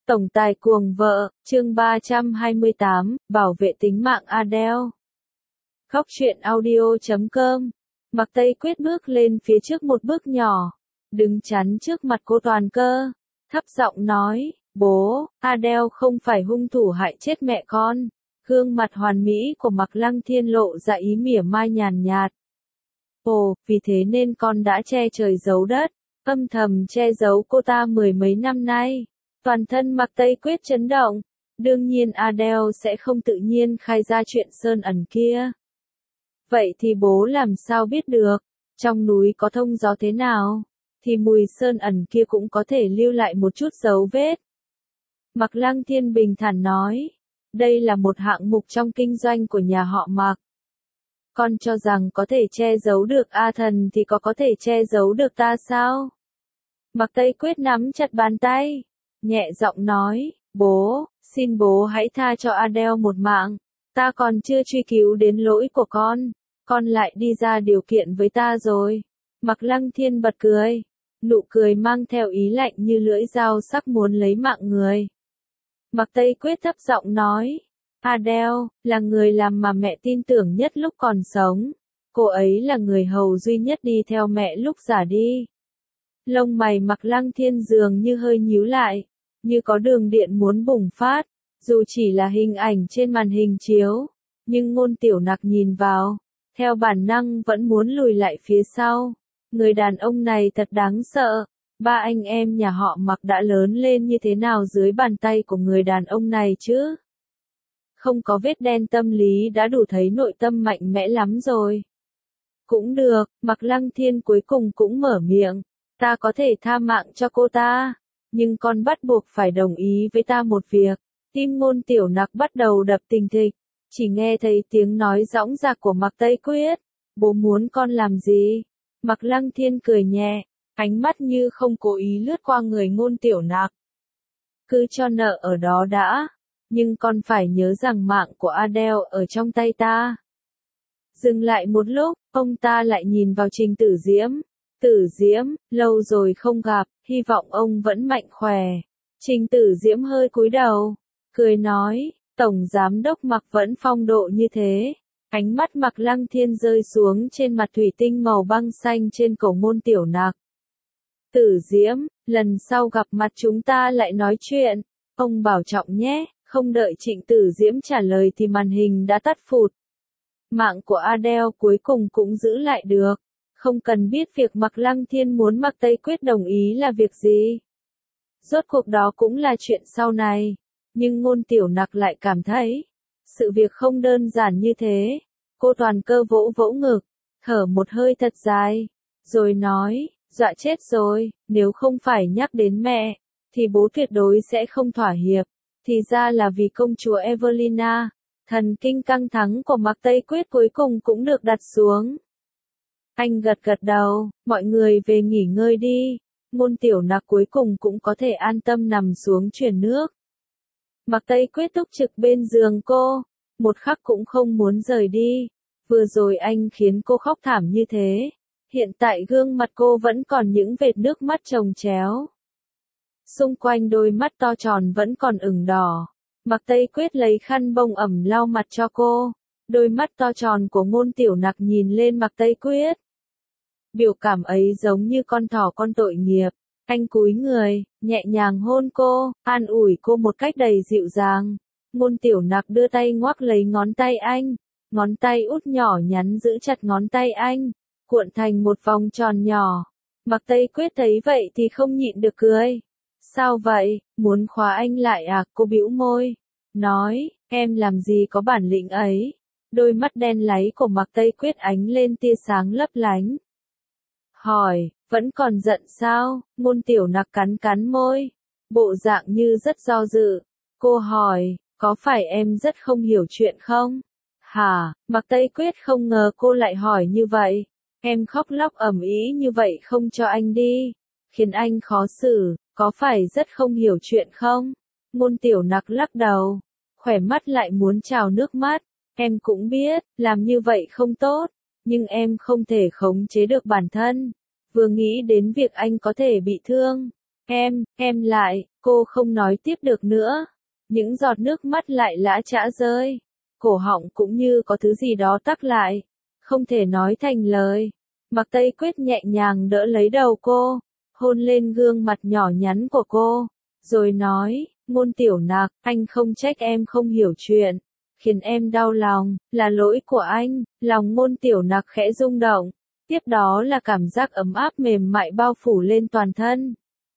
Tổng tài cuồng vợ, chương 328, bảo vệ tính mạng Adele. Khóc chuyện audio.com. Mạc Tây Quyết bước lên phía trước một bước nhỏ, đứng chắn trước mặt cô Toàn Cơ, thấp giọng nói, bố, Adele không phải hung thủ hại chết mẹ con. Gương mặt hoàn mỹ của Mạc Lăng Thiên lộ ra ý mỉa mai nhàn nhạt. Ồ, vì thế nên con đã che trời giấu đất, âm thầm che giấu cô ta mười mấy năm nay. Toàn thân Mạc Tây Quyết chấn động, đương nhiên Adele sẽ không tự nhiên khai ra chuyện sơn ẩn kia. Vậy thì bố làm sao biết được, trong núi có thông gió thế nào, thì mùi sơn ẩn kia cũng có thể lưu lại một chút dấu vết. Mạc Lăng Thiên bình thản nói, đây là một hạng mục trong kinh doanh của nhà họ Mạc. Con cho rằng có thể che giấu được A Thần thì có thể che giấu được ta sao? Mạc Tây Quyết nắm chặt bàn tay, nhẹ giọng nói, bố, xin bố hãy tha cho Adele một mạng, ta còn chưa truy cứu đến lỗi của con lại đi ra điều kiện với ta rồi. Mạc Lăng Thiên bật cười, nụ cười mang theo ý lạnh như lưỡi dao sắc muốn lấy mạng người. Mạc Tây Quyết thấp giọng nói, Adele, là người làm mà mẹ tin tưởng nhất lúc còn sống, cô ấy là người hầu duy nhất đi theo mẹ lúc già đi. Lông mày Mạc Lăng Thiên dường như hơi nhíu lại, như có đường điện muốn bùng phát, dù chỉ là hình ảnh trên màn hình chiếu, nhưng Ngôn Tiểu Nặc nhìn vào, theo bản năng vẫn muốn lùi lại phía sau. Người đàn ông này thật đáng sợ, ba anh em nhà họ Mạc đã lớn lên như thế nào dưới bàn tay của người đàn ông này chứ? Không có vết đen tâm lý đã đủ thấy nội tâm mạnh mẽ lắm rồi. Cũng được, Mạc Lăng Thiên cuối cùng cũng mở miệng, ta có thể tha mạng cho cô ta, nhưng con bắt buộc phải đồng ý với ta một việc. Tim Ngôn Tiểu Nặc bắt đầu đập thình thịch, chỉ nghe thấy tiếng nói dõng dạc của Mạc Tây Quyết, bố muốn con làm gì? Mạc Lăng Thiên cười nhẹ, ánh mắt như không cố ý lướt qua người Ngôn Tiểu Nặc. Cứ cho nợ ở đó đã, nhưng con phải nhớ rằng mạng của Adele ở trong tay ta. Dừng lại một lúc, ông ta lại nhìn vào Trình Tử Diễm. Tử Diễm, lâu rồi không gặp, hy vọng ông vẫn mạnh khỏe. Trình Tử Diễm hơi cúi đầu, cười nói, Tổng Giám đốc Mạc vẫn phong độ như thế. Ánh mắt Mạc Lăng Thiên rơi xuống trên mặt thủy tinh màu băng xanh trên cổ Ngôn Tiểu Nặc. Tử Diễm, lần sau gặp mặt chúng ta lại nói chuyện, ông bảo trọng nhé. Không đợi Trịnh Tử Diễm trả lời thì màn hình đã tắt phụt. Mạng của Adele cuối cùng cũng giữ lại được. Không cần biết việc Mạc Lăng Thiên muốn Mạc Tây Quyết đồng ý là việc gì. Rốt cuộc đó cũng là chuyện sau này. Nhưng Ngôn Tiểu Nặc lại cảm thấy, sự việc không đơn giản như thế. Cô Toàn Cơ vỗ vỗ ngực, thở một hơi thật dài, rồi nói, dọa chết rồi, nếu không phải nhắc đến mẹ, thì bố tuyệt đối sẽ không thỏa hiệp. Thì ra là vì công chúa Evelina. Thần kinh căng thẳng của Mạc Tây Quyết cuối cùng cũng được đặt xuống. Anh gật gật đầu, mọi người về nghỉ ngơi đi. Ngôn Tiểu Nặc cuối cùng cũng có thể an tâm nằm xuống chuyển nước. Mạc Tây Quyết túc trực bên giường cô, một khắc cũng không muốn rời đi. Vừa rồi anh khiến cô khóc thảm như thế, hiện tại gương mặt cô vẫn còn những vệt nước mắt chồng chéo. Xung quanh đôi mắt to tròn vẫn còn ửng đỏ. Mạc Tây Quyết lấy khăn bông ẩm lau mặt cho cô. Đôi mắt to tròn của Ngôn Tiểu Nặc nhìn lên Mạc Tây Quyết. Biểu cảm ấy giống như con thỏ con tội nghiệp. Anh cúi người, nhẹ nhàng hôn cô, an ủi cô một cách đầy dịu dàng. Ngôn Tiểu Nặc đưa tay ngoắc lấy ngón tay anh. Ngón tay út nhỏ nhắn giữ chặt ngón tay anh, cuộn thành một vòng tròn nhỏ. Mạc Tây Quyết thấy vậy thì không nhịn được cười. Sao vậy, muốn khóa anh lại à? Cô bĩu môi, nói, em làm gì có bản lĩnh ấy. Đôi mắt đen láy của Mạc Tây Quyết ánh lên tia sáng lấp lánh. Hỏi, vẫn còn giận sao? Ngôn Tiểu Nặc cắn cắn môi, bộ dạng như rất do dự. Cô hỏi, có phải em rất không hiểu chuyện không? Hả? Mạc Tây Quyết không ngờ cô lại hỏi như vậy. Em khóc lóc ầm ĩ như vậy không cho anh đi, khiến anh khó xử, có phải rất không hiểu chuyện không? Ngôn Tiểu Nặc lắc đầu, khỏe mắt lại muốn trào nước mắt. Em cũng biết, làm như vậy không tốt, nhưng em không thể khống chế được bản thân. Vừa nghĩ đến việc anh có thể bị thương, Em lại, cô không nói tiếp được nữa. Những giọt nước mắt lại lã chã rơi. Cổ họng cũng như có thứ gì đó tắc lại. Không thể nói thành lời. Mạc Tây Quyết nhẹ nhàng đỡ lấy đầu cô, hôn lên gương mặt nhỏ nhắn của cô, rồi nói, Ngôn Tiểu Nặc, anh không trách em không hiểu chuyện, khiến em đau lòng, là lỗi của anh. Lòng Ngôn Tiểu Nặc khẽ rung động, tiếp đó là cảm giác ấm áp mềm mại bao phủ lên toàn thân.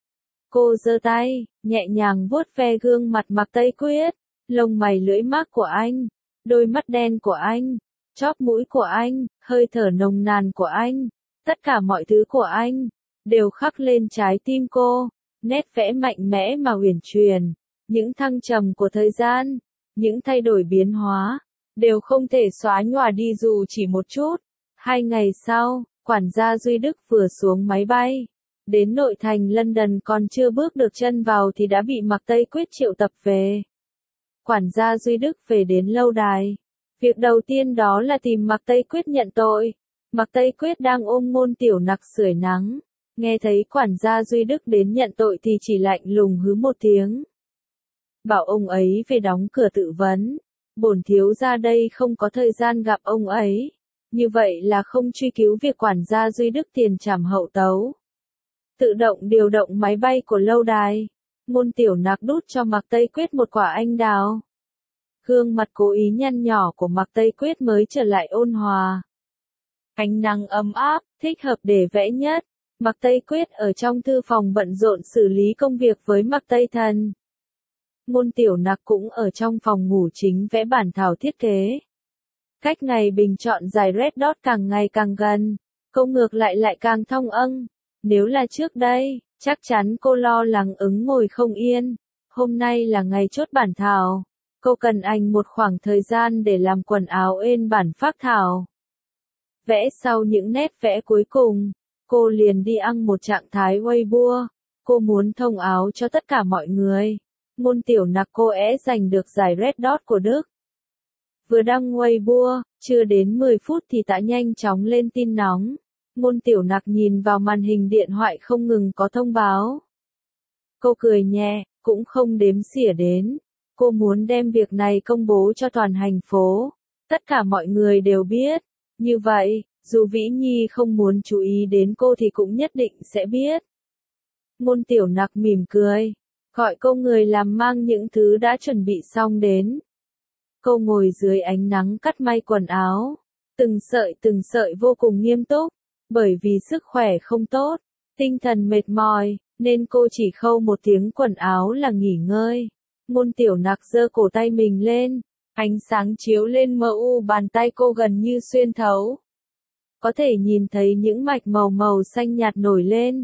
Cô giơ tay, nhẹ nhàng vuốt ve gương mặt Mạc Tây Quyết, lông mày lưỡi mát của anh, đôi mắt đen của anh, chóp mũi của anh, hơi thở nồng nàn của anh, tất cả mọi thứ của anh, đều khắc lên trái tim cô, nét vẽ mạnh mẽ mà uyển chuyển, những thăng trầm của thời gian, những thay đổi biến hóa, đều không thể xóa nhòa đi dù chỉ một chút. 2 ngày sau, quản gia Duy Đức vừa xuống máy bay, đến nội thành London còn chưa bước được chân vào thì đã bị Mạc Tây Quyết triệu tập về. Quản gia Duy Đức về đến lâu đài. Việc đầu tiên đó là tìm Mạc Tây Quyết nhận tội. Mạc Tây Quyết đang ôm Ngôn Tiểu Nặc sưởi nắng. Nghe thấy quản gia Duy Đức đến nhận tội thì chỉ lạnh lùng hứ một tiếng. Bảo ông ấy về đóng cửa tự vấn. Bổn thiếu gia đây không có thời gian gặp ông ấy. Như vậy là không truy cứu việc quản gia Duy Đức tiền trảm hậu tấu. Tự động điều động máy bay của lâu đài. Ngôn Tiểu Nặc đút cho Mạc Tây Quyết một quả anh đào. Gương mặt cố ý nhăn nhỏ của Mạc Tây Quyết mới trở lại ôn hòa. Ánh nắng ấm áp, thích hợp để vẽ nhất. Mạc Tây Quyết ở trong thư phòng bận rộn xử lý công việc với Mạc Tây Thần. Ngôn Tiểu Nặc cũng ở trong phòng ngủ chính vẽ bản thảo thiết kế. Cách ngày bình chọn giải Red Dot càng ngày càng gần, cô ngược lại càng thong âng. Nếu là trước đây, chắc chắn cô lo lắng ứng ngồi không yên. Hôm nay là ngày chốt bản thảo. Cô cần dành một khoảng thời gian để làm quần áo ên bản phác thảo. Vẽ sau những nét vẽ cuối cùng, cô liền đi ăn một trạng thái Weibo. Cô muốn thông áo cho tất cả mọi người. Ngôn Tiểu Nặc cô giành được giải Red Dot của Đức. Vừa đăng Weibo, chưa đến 10 phút thì đã nhanh chóng lên tin nóng. Ngôn Tiểu Nặc nhìn vào màn hình điện thoại không ngừng có thông báo. Cô cười nhẹ, cũng không đếm xỉa đến. Cô muốn đem việc này công bố cho toàn thành phố. Tất cả mọi người đều biết. Như vậy, dù Vĩ Nhi không muốn chú ý đến cô thì cũng nhất định sẽ biết. Ngôn Tiểu Nặc mỉm cười, gọi cô người làm mang những thứ đã chuẩn bị xong đến. Cô ngồi dưới ánh nắng cắt may quần áo. Từng sợi vô cùng nghiêm túc. Bởi vì sức khỏe không tốt, tinh thần mệt mỏi, nên cô chỉ khâu một tiếng quần áo là nghỉ ngơi. Ngôn Tiểu Nặc giơ cổ tay mình lên, ánh sáng chiếu lên mu bàn tay cô gần như xuyên thấu. Có thể nhìn thấy những mạch màu xanh nhạt nổi lên.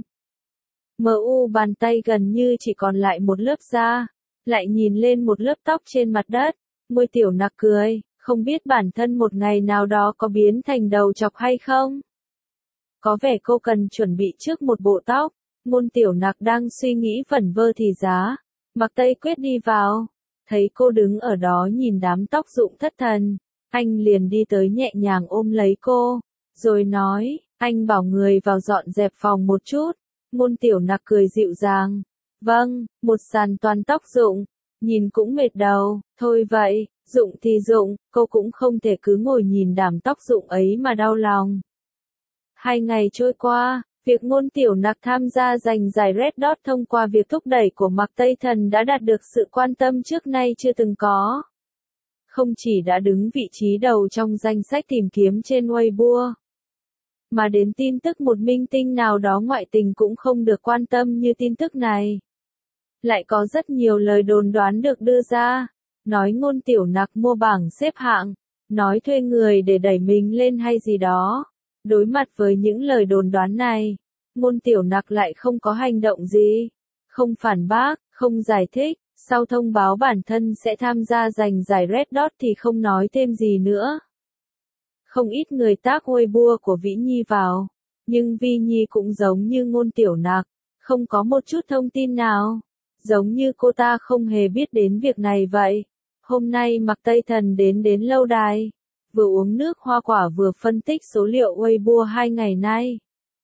Mu bàn tay gần như chỉ còn lại một lớp da, lại nhìn lên một lớp tóc trên mặt đất. Ngôi Tiểu Nặc cười, không biết bản thân một ngày nào đó có biến thành đầu trọc hay không. Có vẻ cô cần chuẩn bị trước một bộ tóc. Ngôn Tiểu Nặc đang suy nghĩ vẩn vơ thì giá. Mạc Tây Quyết đi vào. Thấy cô đứng ở đó nhìn đám tóc rụng thất thần. Anh liền đi tới nhẹ nhàng ôm lấy cô. Rồi nói, anh bảo người vào dọn dẹp phòng một chút. Ngôn Tiểu Nặc cười dịu dàng. Vâng, một sàn toàn tóc rụng. Nhìn cũng mệt đầu, thôi vậy, rụng thì rụng, cô cũng không thể cứ ngồi nhìn đám tóc rụng ấy mà đau lòng. 2 ngày trôi qua, việc Ngôn Tiểu Nặc tham gia giành giải Red Dot thông qua việc thúc đẩy của Mạc Tây Thần đã đạt được sự quan tâm trước nay chưa từng có. Không chỉ đã đứng vị trí đầu trong danh sách tìm kiếm trên Weibo, mà đến tin tức một minh tinh nào đó ngoại tình cũng không được quan tâm như tin tức này. Lại có rất nhiều lời đồn đoán được đưa ra, nói Ngôn Tiểu Nặc mua bảng xếp hạng, nói thuê người để đẩy mình lên hay gì đó. Đối mặt với những lời đồn đoán này, Ngôn Tiểu Nặc lại không có hành động gì, không phản bác, không giải thích, sau thông báo bản thân sẽ tham gia giành giải Red Dot thì không nói thêm gì nữa. Không ít người tag Weibo của Vĩ Nhi vào, nhưng Vi Nhi cũng giống như Ngôn Tiểu Nặc, không có một chút thông tin nào, giống như cô ta không hề biết đến việc này vậy. Hôm nay Mạc Tây Thần đến lâu đài. Vừa uống nước hoa quả vừa phân tích số liệu Weibo 2 ngày nay.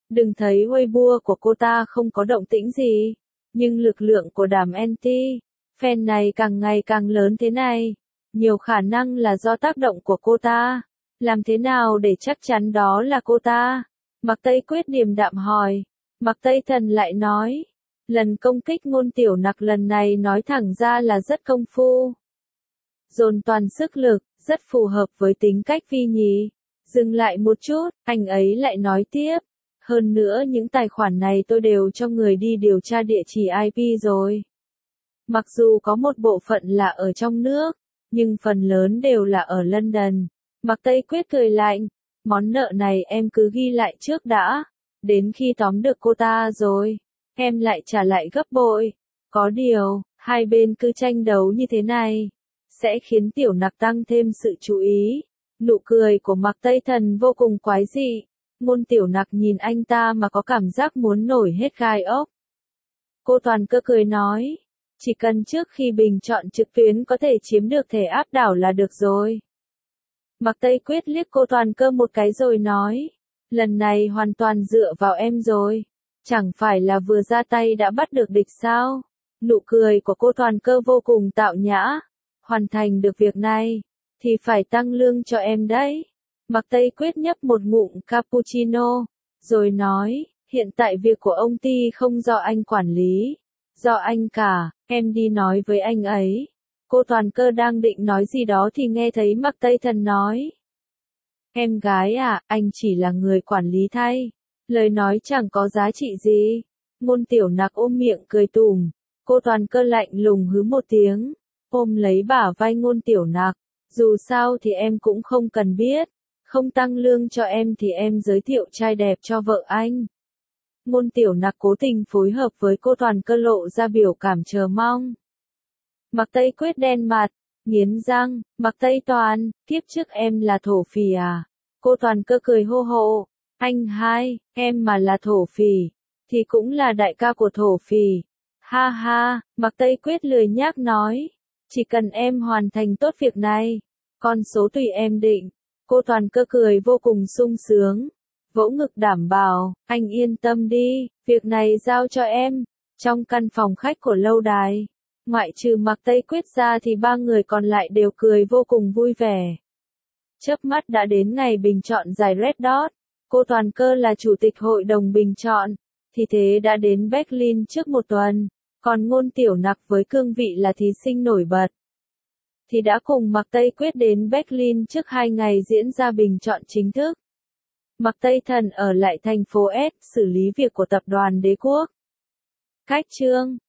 Đừng thấy Weibo của cô ta không có động tĩnh gì, nhưng lực lượng của đám anti fan này càng ngày càng lớn thế này, nhiều khả năng là do tác động của cô ta. Làm thế nào để chắc chắn đó là cô ta? Mạc Tây Quyết điềm đạm hỏi. Mạc Tây Thần lại nói, lần công kích Ngôn Tiểu Nặc lần này nói thẳng ra là rất công phu, dồn toàn sức lực, rất phù hợp với tính cách Vi Nhì. Dừng lại một chút, anh ấy lại nói tiếp. Hơn nữa những tài khoản này tôi đều cho người đi điều tra địa chỉ IP rồi. Mặc dù có một bộ phận là ở trong nước, nhưng phần lớn đều là ở London. Mạc Tây Quyết cười lạnh, món nợ này em cứ ghi lại trước đã, đến khi tóm được cô ta rồi, em lại trả lại gấp bội. Có điều, hai bên cứ tranh đấu như thế này, sẽ khiến Tiểu Nặc tăng thêm sự chú ý. Nụ cười của Mạc Tây Thần vô cùng quái dị. Ngôn Tiểu Nặc nhìn anh ta mà có cảm giác muốn nổi hết gai ốc. Cô Toàn Cơ cười nói, chỉ cần trước khi bình chọn trực tuyến có thể chiếm được thẻ áp đảo là được rồi. Mạc Tây Quyết liếc cô Toàn Cơ một cái rồi nói, lần này hoàn toàn dựa vào em rồi, chẳng phải là vừa ra tay đã bắt được địch sao? Nụ cười của cô Toàn Cơ vô cùng tạo nhã, hoàn thành được việc này, thì phải tăng lương cho em đấy. Mạc Tây Quyết nhấp một ngụm cappuccino, rồi nói, hiện tại việc của ông Ty không do anh quản lý, do anh cả, em đi nói với anh ấy. Cô Toàn Cơ đang định nói gì đó thì nghe thấy Mạc Tây Thần nói. Em gái à, anh chỉ là người quản lý thay. Lời nói chẳng có giá trị gì. Ngôn Tiểu Nặc ôm miệng cười tủm. Cô Toàn Cơ lạnh lùng hứ một tiếng, ôm lấy bả vai Ngôn Tiểu Nặc. Dù sao thì em cũng không cần biết. Không tăng lương cho em thì em giới thiệu trai đẹp cho vợ anh. Ngôn Tiểu Nặc cố tình phối hợp với cô Toàn Cơ lộ ra biểu cảm chờ mong. Mạc Tây Quyết đen mặt, nghiến răng, Mạc Tây Toàn, kiếp trước em là thổ phỉ à? Cô Toàn Cơ cười hô hộ, anh hai, em mà là thổ phỉ, thì cũng là đại ca của thổ phỉ. Ha ha, Mạc Tây Quyết lười nhác nói, chỉ cần em hoàn thành tốt việc này, con số tùy em định. Cô Toàn Cơ cười vô cùng sung sướng, vỗ ngực đảm bảo, anh yên tâm đi, việc này giao cho em. Trong căn phòng khách của lâu đài, ngoại trừ Mạc Tây Quyết ra thì ba người còn lại đều cười vô cùng vui vẻ. Chớp mắt đã đến ngày bình chọn giải Red Dot, cô Toàn Cơ là chủ tịch hội đồng bình chọn, thì thế đã đến Berlin trước một tuần, còn Ngôn Tiểu Nặc với cương vị là thí sinh nổi bật, thì đã cùng Mạc Tây Quyết đến Berlin trước 2 ngày diễn ra bình chọn chính thức. Mạc Tây Thần ở lại thành phố S xử lý việc của tập đoàn Đế Quốc. Cách chương